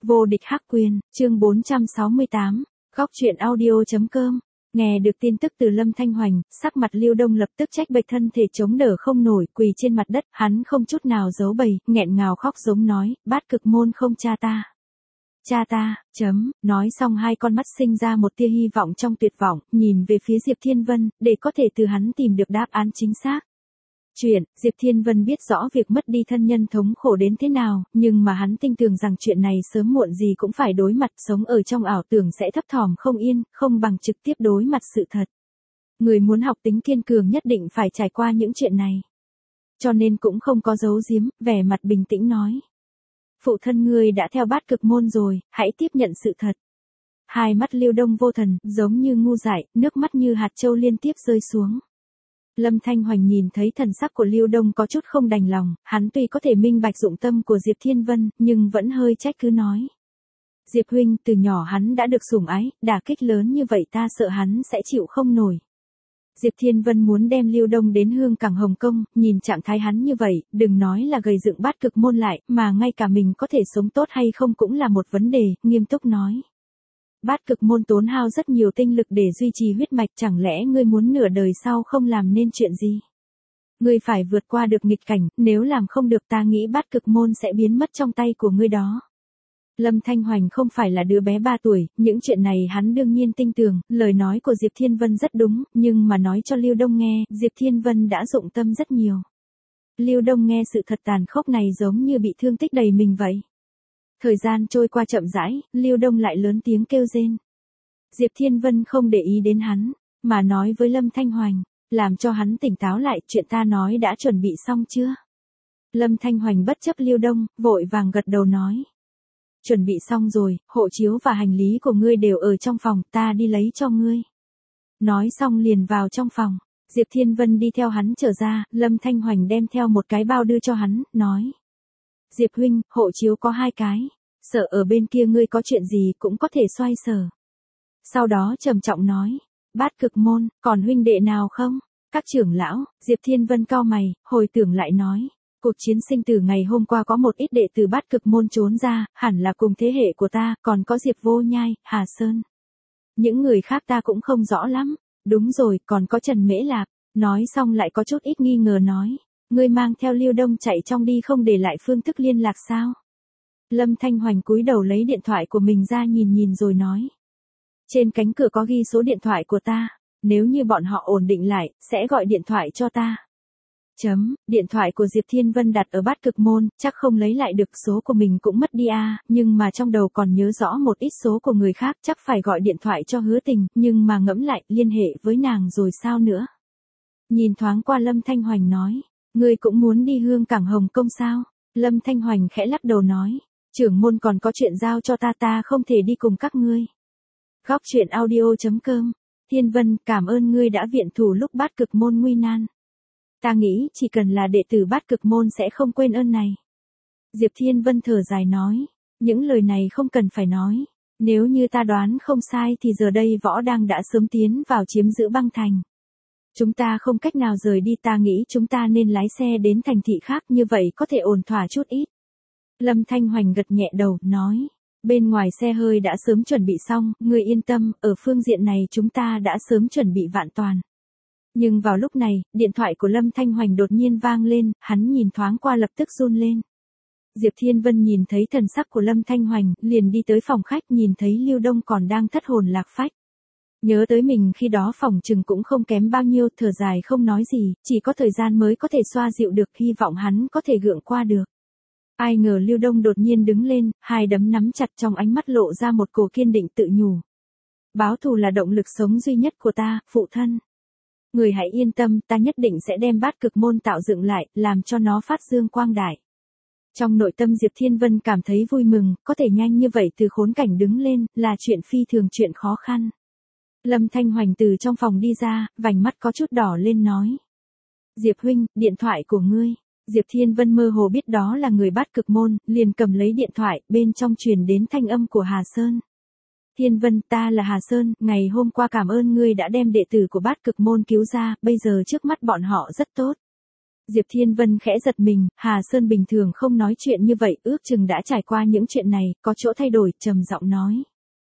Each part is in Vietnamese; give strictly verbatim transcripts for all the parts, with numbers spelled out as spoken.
Vô địch hắc quyền, chương bốn trăm sáu mươi tám, góc truyện audio.com. Nghe được tin tức từ Lâm Thanh Hoành, sắc mặt Lưu Đông lập tức trách bệch, thân thể chống đỡ không nổi, quỳ trên mặt đất, hắn không chút nào giấu bày, nghẹn ngào khóc giống nói, bát cực môn không cha ta. Cha ta, chấm, nói xong hai con mắt sinh ra một tia hy vọng trong tuyệt vọng, nhìn về phía Diệp Thiên Vân, để có thể từ hắn tìm được đáp án chính xác. Chuyện, Diệp Thiên Vân biết rõ việc mất đi thân nhân thống khổ đến thế nào, nhưng mà hắn tin tưởng rằng chuyện này sớm muộn gì cũng phải đối mặt, sống ở trong ảo tưởng sẽ thấp thỏm không yên, không bằng trực tiếp đối mặt sự thật. Người muốn học tính kiên cường nhất định phải trải qua những chuyện này. Cho nên cũng không có giấu giếm, vẻ mặt bình tĩnh nói. Phụ thân ngươi đã theo bát cực môn rồi, hãy tiếp nhận sự thật. Hai mắt Lưu Đông vô thần, giống như ngu dại, nước mắt như hạt châu liên tiếp rơi xuống. Lâm Thanh Hoành nhìn thấy thần sắc của Lưu Đông có chút không đành lòng, hắn tuy có thể minh bạch dụng tâm của Diệp Thiên Vân, nhưng vẫn hơi trách cứ nói. Diệp huynh, từ nhỏ hắn đã được sủng ái, đả kích lớn như vậy ta sợ hắn sẽ chịu không nổi. Diệp Thiên Vân muốn đem Lưu Đông đến Hương Cảng Hồng Kông, nhìn trạng thái hắn như vậy, đừng nói là gầy dựng bát cực môn lại, mà ngay cả mình có thể sống tốt hay không cũng là một vấn đề, nghiêm túc nói. Bát cực môn tốn hao rất nhiều tinh lực để duy trì huyết mạch, chẳng lẽ ngươi muốn nửa đời sau không làm nên chuyện gì? Ngươi phải vượt qua được nghịch cảnh, nếu làm không được ta nghĩ bát cực môn sẽ biến mất trong tay của ngươi đó. Lâm Thanh Hoành không phải là đứa bé ba tuổi, những chuyện này hắn đương nhiên tin tưởng, lời nói của Diệp Thiên Vân rất đúng, nhưng mà nói cho Lưu Đông nghe, Diệp Thiên Vân đã dụng tâm rất nhiều. Lưu Đông nghe sự thật tàn khốc này giống như bị thương tích đầy mình vậy. Thời gian trôi qua chậm rãi, Lưu Đông lại lớn tiếng kêu rên. Diệp Thiên Vân không để ý đến hắn, mà nói với Lâm Thanh Hoành, làm cho hắn tỉnh táo lại, chuyện ta nói đã chuẩn bị xong chưa? Lâm Thanh Hoành bất chấp Lưu Đông, vội vàng gật đầu nói. Chuẩn bị xong rồi, hộ chiếu và hành lý của ngươi đều ở trong phòng, ta đi lấy cho ngươi. Nói xong liền vào trong phòng, Diệp Thiên Vân đi theo hắn trở ra, Lâm Thanh Hoành đem theo một cái bao đưa cho hắn, nói. Diệp huynh, hộ chiếu có hai cái, sợ ở bên kia ngươi có chuyện gì cũng có thể xoay sở. Sau đó trầm trọng nói, bát cực môn, còn huynh đệ nào không? Các trưởng lão, Diệp Thiên Vân cau mày, hồi tưởng lại nói, cuộc chiến sinh tử ngày hôm qua có một ít đệ tử bát cực môn trốn ra, hẳn là cùng thế hệ của ta, còn có Diệp Vô Nhai, Hà Sơn. Những người khác ta cũng không rõ lắm, đúng rồi, còn có Trần Mễ Lạp, nói xong lại có chút ít nghi ngờ nói. Ngươi mang theo Lưu Đông chạy trong đi không để lại phương thức liên lạc sao? Lâm Thanh Hoành cúi đầu lấy điện thoại của mình ra nhìn nhìn rồi nói. Trên cánh cửa có ghi số điện thoại của ta, nếu như bọn họ ổn định lại, sẽ gọi điện thoại cho ta. Chấm, điện thoại của Diệp Thiên Vân đặt ở bát cực môn, chắc không lấy lại được, số của mình cũng mất đi à, nhưng mà trong đầu còn nhớ rõ một ít số của người khác, chắc phải gọi điện thoại cho Hứa Tình, nhưng mà ngẫm lại, liên hệ với nàng rồi sao nữa? Nhìn thoáng qua Lâm Thanh Hoành nói. Ngươi cũng muốn đi Hương Cảng Hồng Kông sao? Lâm Thanh Hoành khẽ lắc đầu nói. Trưởng môn còn có chuyện giao cho ta, ta không thể đi cùng các ngươi. Góc truyện audio.com. Thiên Vân, cảm ơn ngươi đã viện thủ lúc bát cực môn nguy nan. Ta nghĩ chỉ cần là đệ tử bát cực môn sẽ không quên ơn này. Diệp Thiên Vân thở dài nói. Những lời này không cần phải nói. Nếu như ta đoán không sai thì giờ đây Võ Đang đã sớm tiến vào chiếm giữ băng thành. Chúng ta không cách nào rời đi, ta nghĩ chúng ta nên lái xe đến thành thị khác, như vậy có thể ổn thỏa chút ít. Lâm Thanh Hoành gật nhẹ đầu, nói. Bên ngoài xe hơi đã sớm chuẩn bị xong, ngươi yên tâm, ở phương diện này chúng ta đã sớm chuẩn bị vạn toàn. Nhưng vào lúc này, điện thoại của Lâm Thanh Hoành đột nhiên vang lên, hắn nhìn thoáng qua lập tức run lên. Diệp Thiên Vân nhìn thấy thần sắc của Lâm Thanh Hoành, liền đi tới phòng khách, nhìn thấy Lưu Đông còn đang thất hồn lạc phách. Nhớ tới mình khi đó phòng trừng cũng không kém bao nhiêu, thở dài không nói gì, chỉ có thời gian mới có thể xoa dịu được, hy vọng hắn có thể gượng qua được. Ai ngờ Lưu Đông đột nhiên đứng lên, hai đấm nắm chặt, trong ánh mắt lộ ra một cổ kiên định, tự nhủ. Báo thù là động lực sống duy nhất của ta, phụ thân. Người hãy yên tâm, ta nhất định sẽ đem bát cực môn tạo dựng lại, làm cho nó phát dương quang đại. Trong nội tâm Diệp Thiên Vân cảm thấy vui mừng, có thể nhanh như vậy từ khốn cảnh đứng lên, là chuyện phi thường, chuyện khó khăn. Lâm Thanh Hoành từ trong phòng đi ra, vành mắt có chút đỏ lên nói. Diệp huynh, điện thoại của ngươi. Diệp Thiên Vân mơ hồ biết đó là người bát cực môn, liền cầm lấy điện thoại, bên trong truyền đến thanh âm của Hà Sơn. Thiên Vân, ta là Hà Sơn, ngày hôm qua cảm ơn ngươi đã đem đệ tử của bát cực môn cứu ra, bây giờ trước mắt bọn họ rất tốt. Diệp Thiên Vân khẽ giật mình, Hà Sơn bình thường không nói chuyện như vậy, ước chừng đã trải qua những chuyện này, có chỗ thay đổi, trầm giọng nói.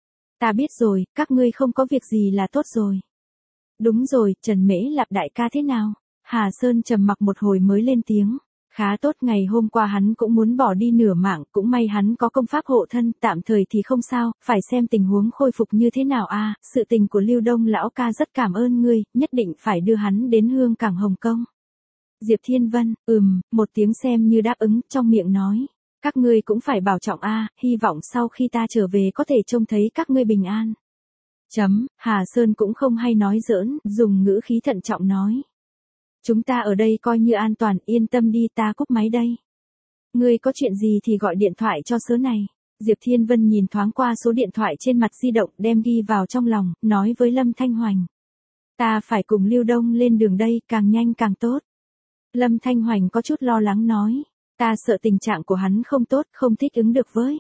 Ta biết rồi, các ngươi không có việc gì là tốt rồi. Đúng rồi, Trần Mễ Lạp đại ca thế nào? Hà Sơn trầm mặc một hồi mới lên tiếng. Khá tốt, ngày hôm qua hắn cũng muốn bỏ đi nửa mạng, cũng may hắn có công pháp hộ thân, tạm thời thì không sao, phải xem tình huống khôi phục như thế nào a. Sự tình của Lưu Đông lão ca rất cảm ơn ngươi, nhất định phải đưa hắn đến Hương Cảng Hồng Kông. Diệp Thiên Vân, ừm, một tiếng xem như đáp ứng, trong miệng nói. Các ngươi cũng phải bảo trọng a, hy vọng sau khi ta trở về có thể trông thấy các ngươi bình an. Chấm, Hà Sơn cũng không hay nói giỡn, dùng ngữ khí thận trọng nói. Chúng ta ở đây coi như an toàn, yên tâm đi, ta cúp máy đây. Ngươi có chuyện gì thì gọi điện thoại cho số này. Diệp Thiên Vân nhìn thoáng qua số điện thoại trên mặt di động, đem ghi vào trong lòng, nói với Lâm Thanh Hoành. Ta phải cùng Lưu Đông lên đường đây, càng nhanh càng tốt. Lâm Thanh Hoành có chút lo lắng nói. Ta sợ tình trạng của hắn không tốt, không thích ứng được với.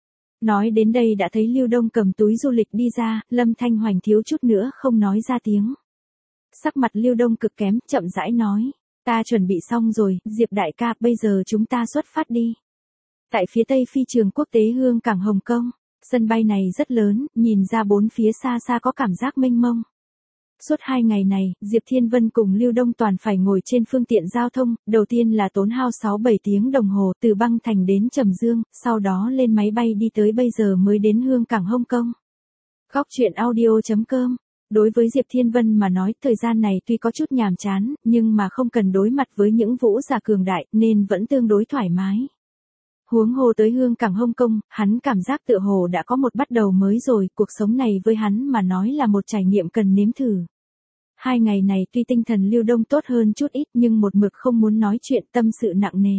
Nói đến đây đã thấy Lưu Đông cầm túi du lịch đi ra, Lâm Thanh Hoành thiếu chút nữa không nói ra tiếng. Sắc mặt Lưu Đông cực kém, chậm rãi nói. Ta chuẩn bị xong rồi, Diệp đại ca, bây giờ chúng ta xuất phát đi. Tại phía tây phi trường quốc tế Hương Cảng Hồng Kông, sân bay này rất lớn, nhìn ra bốn phía xa xa có cảm giác mênh mông. Suốt hai ngày này, Diệp Thiên Vân cùng Lưu Đông toàn phải ngồi trên phương tiện giao thông, đầu tiên là tốn hao sáu bảy tiếng đồng hồ từ Băng Thành đến Trầm Dương, sau đó lên máy bay đi tới bây giờ mới đến Hương Cảng Hồng Kông. Góc truyện audio chấm com. Đối với Diệp Thiên Vân mà nói, thời gian này tuy có chút nhàm chán, nhưng mà không cần đối mặt với những vũ giả cường đại, nên vẫn tương đối thoải mái. Huống hồ tới Hương Cảng Hồng Kông, hắn cảm giác tựa hồ đã có một bắt đầu mới rồi, cuộc sống này với hắn mà nói là một trải nghiệm cần nếm thử. Hai ngày này tuy tinh thần Lưu Đông tốt hơn chút ít nhưng một mực không muốn nói chuyện, tâm sự nặng nề.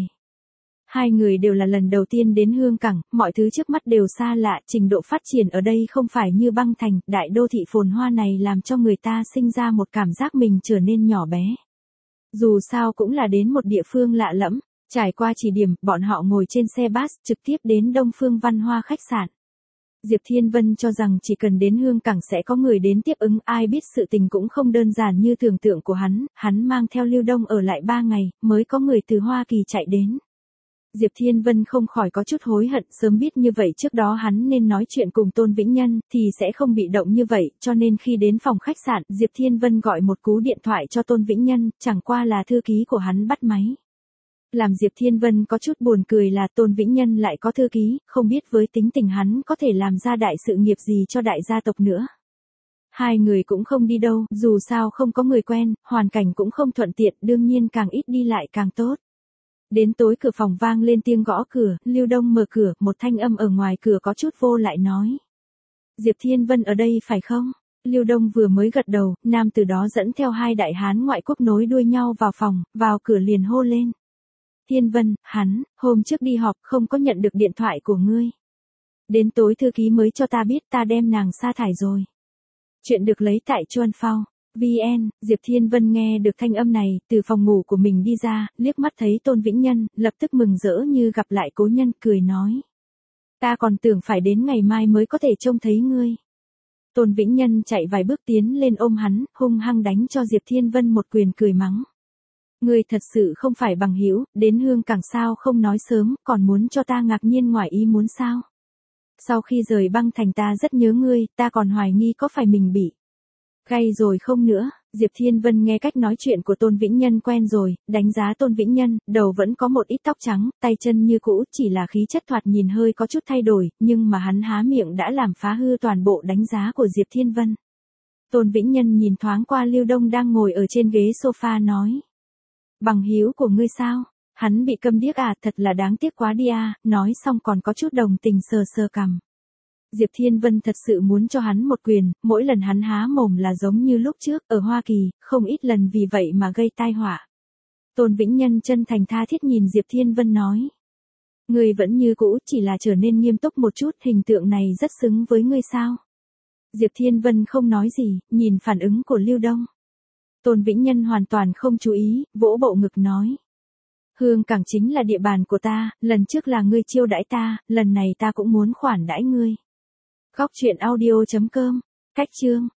Hai người đều là lần đầu tiên đến Hương Cảng, mọi thứ trước mắt đều xa lạ, trình độ phát triển ở đây không phải như Băng Thành, đại đô thị phồn hoa này làm cho người ta sinh ra một cảm giác mình trở nên nhỏ bé. Dù sao cũng là đến một địa phương lạ lẫm, trải qua chỉ điểm, bọn họ ngồi trên xe bus trực tiếp đến Đông Phương Văn Hoa khách sạn. Diệp Thiên Vân cho rằng chỉ cần đến Hương Cảng sẽ có người đến tiếp ứng, ai biết sự tình cũng không đơn giản như tưởng tượng của hắn, hắn mang theo Lưu Đông ở lại ba ngày, mới có người từ Hoa Kỳ chạy đến. Diệp Thiên Vân không khỏi có chút hối hận, sớm biết như vậy trước đó hắn nên nói chuyện cùng Tôn Vĩnh Nhân, thì sẽ không bị động như vậy, cho nên khi đến phòng khách sạn, Diệp Thiên Vân gọi một cú điện thoại cho Tôn Vĩnh Nhân, chẳng qua là thư ký của hắn bắt máy. Làm Diệp Thiên Vân có chút buồn cười là Tôn Vĩnh Nhân lại có thư ký, không biết với tính tình hắn có thể làm ra đại sự nghiệp gì cho đại gia tộc nữa. Hai người cũng không đi đâu, dù sao không có người quen, hoàn cảnh cũng không thuận tiện, đương nhiên càng ít đi lại càng tốt. Đến tối cửa phòng vang lên tiếng gõ cửa, Lưu Đông mở cửa, một thanh âm ở ngoài cửa có chút vô lại nói. Diệp Thiên Vân ở đây phải không? Lưu Đông vừa mới gật đầu, nam từ đó dẫn theo hai đại hán ngoại quốc nối đuôi nhau vào phòng, vào cửa liền hô lên. Thiên Vân, hắn, hôm trước đi họp không có nhận được điện thoại của ngươi. Đến tối thư ký mới cho ta biết ta đem nàng sa thải rồi. Chuyện được lấy tại Chuan Phao. vê en, Diệp Thiên Vân nghe được thanh âm này, từ phòng ngủ của mình đi ra, liếc mắt thấy Tôn Vĩnh Nhân, lập tức mừng rỡ như gặp lại cố nhân, cười nói. Ta còn tưởng phải đến ngày mai mới có thể trông thấy ngươi. Tôn Vĩnh Nhân chạy vài bước tiến lên ôm hắn, hung hăng đánh cho Diệp Thiên Vân một quyền, cười mắng. Ngươi thật sự không phải bằng hữu, đến Hương Cảng sao không nói sớm, còn muốn cho ta ngạc nhiên ngoài ý muốn sao? Sau khi rời Băng Thành ta rất nhớ ngươi, ta còn hoài nghi có phải mình bị gay rồi không nữa. Diệp Thiên Vân nghe cách nói chuyện của Tôn Vĩnh Nhân quen rồi, đánh giá Tôn Vĩnh Nhân, đầu vẫn có một ít tóc trắng, tay chân như cũ, chỉ là khí chất thoạt nhìn hơi có chút thay đổi, nhưng mà hắn há miệng đã làm phá hư toàn bộ đánh giá của Diệp Thiên Vân. Tôn Vĩnh Nhân nhìn thoáng qua Lưu Đông đang ngồi ở trên ghế sofa nói. Bằng hữu của ngươi sao? Hắn bị câm điếc à, thật là đáng tiếc quá đi à, nói xong còn có chút đồng tình sờ sờ cằm. Diệp Thiên Vân thật sự muốn cho hắn một quyền, mỗi lần hắn há mồm là giống như lúc trước, ở Hoa Kỳ, không ít lần vì vậy mà gây tai họa. Tôn Vĩnh Nhân chân thành tha thiết nhìn Diệp Thiên Vân nói. Ngươi vẫn như cũ, chỉ là trở nên nghiêm túc một chút, hình tượng này rất xứng với ngươi sao? Diệp Thiên Vân không nói gì, nhìn phản ứng của Lưu Đông. Tôn Vĩnh Nhân hoàn toàn không chú ý, vỗ bộ ngực nói. Hương Cảng chính là địa bàn của ta, lần trước là ngươi chiêu đãi ta, lần này ta cũng muốn khoản đãi ngươi. Góc truyện audio chấm com, cách chương.